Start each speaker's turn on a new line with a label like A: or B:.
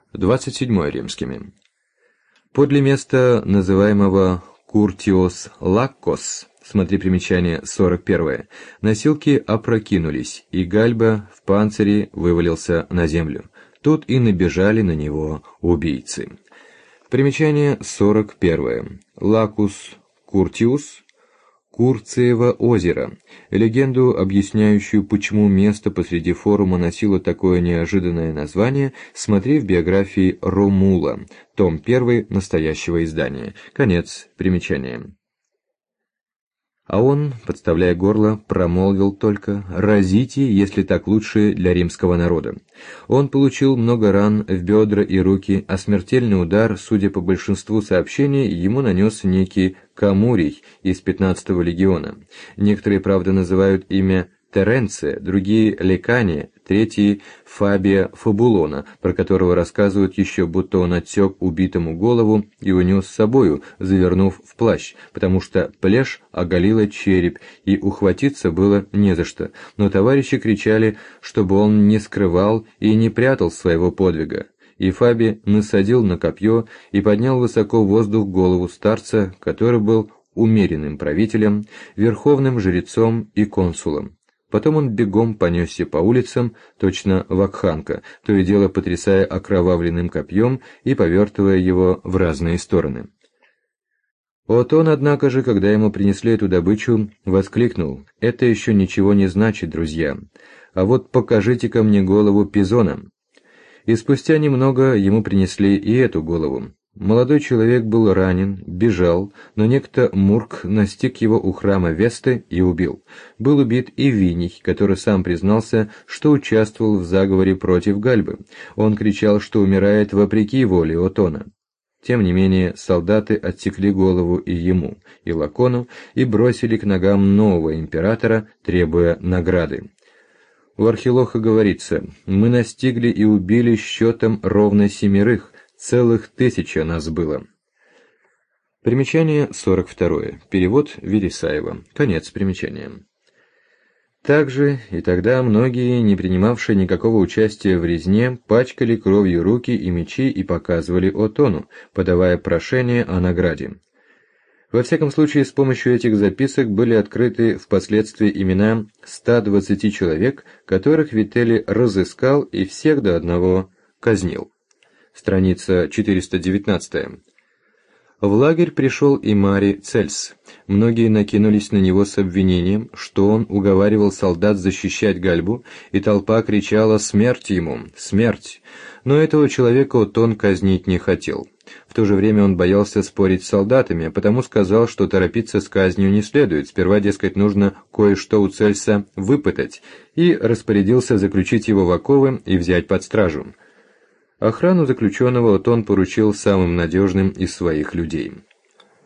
A: 27 римскими. Подле места, называемого Куртиос Лаккос, смотри примечание 41, носилки опрокинулись, и Гальба в панцире вывалился на землю. Тут и набежали на него убийцы. Примечание 41. Лакус Куртиус, Курциево озеро. Легенду, объясняющую, почему место посреди форума носило такое неожиданное название, смотри в биографии Ромула, том 1 настоящего издания. Конец примечания. А он, подставляя горло, промолвил только: «Разите, если так лучше для римского народа». Он получил много ран в бедра и руки, а смертельный удар, судя по большинству сообщений, ему нанес некий Камурий из 15-го легиона. Некоторые, правда, называют имя Теренция, другие — Лекания, третий — Фабия Фабулона, про которого рассказывают еще, будто он отсек убитому голову и унес с собою, завернув в плащ, потому что плешь оголила череп, и ухватиться было не за что, но товарищи кричали, чтобы он не скрывал и не прятал своего подвига. И Фаби насадил на копье и поднял высоко в воздух голову старца, который был умеренным правителем, верховным жрецом и консулом. Потом он бегом понесся по улицам, точно вакханка, то и дело потрясая окровавленным копьем и повертывая его в разные стороны. Отон, однако же, когда ему принесли эту добычу, воскликнул: «Это еще ничего не значит, друзья, а вот покажите-ка мне голову Пизона». И спустя немного ему принесли и эту голову. Молодой человек был ранен, бежал, но некто Мурк настиг его у храма Весты и убил. Был убит и Виний, который сам признался, что участвовал в заговоре против Гальбы. Он кричал, что умирает вопреки воле Отона. Тем не менее, солдаты отсекли голову и ему, и Лакону, и бросили к ногам нового императора, требуя награды. У Архилоха говорится: «Мы настигли и убили счетом ровно 7, целых 1000 нас было». Примечание 42. Перевод Вересаева. Конец примечания. Также и тогда многие, не принимавшие никакого участия в резне, пачкали кровью руки и мечи и показывали Отону, подавая прошение о награде. Во всяком случае, с помощью этих записок были открыты впоследствии имена 120 человек, которых Вителли разыскал и всех до одного казнил. Страница 419. В лагерь пришел и Марий Цельс. Многие накинулись на него с обвинением, что он уговаривал солдат защищать Гальбу, и толпа кричала «Смерть ему! Смерть!». Но этого человека Отон казнить не хотел. В то же время он боялся спорить с солдатами, потому сказал, что торопиться с казнью не следует, сперва, дескать, нужно кое-что у Цельса выпытать, и распорядился заключить его в оковы и взять под стражу. Охрану заключенного Отон поручил самым надежным из своих людей.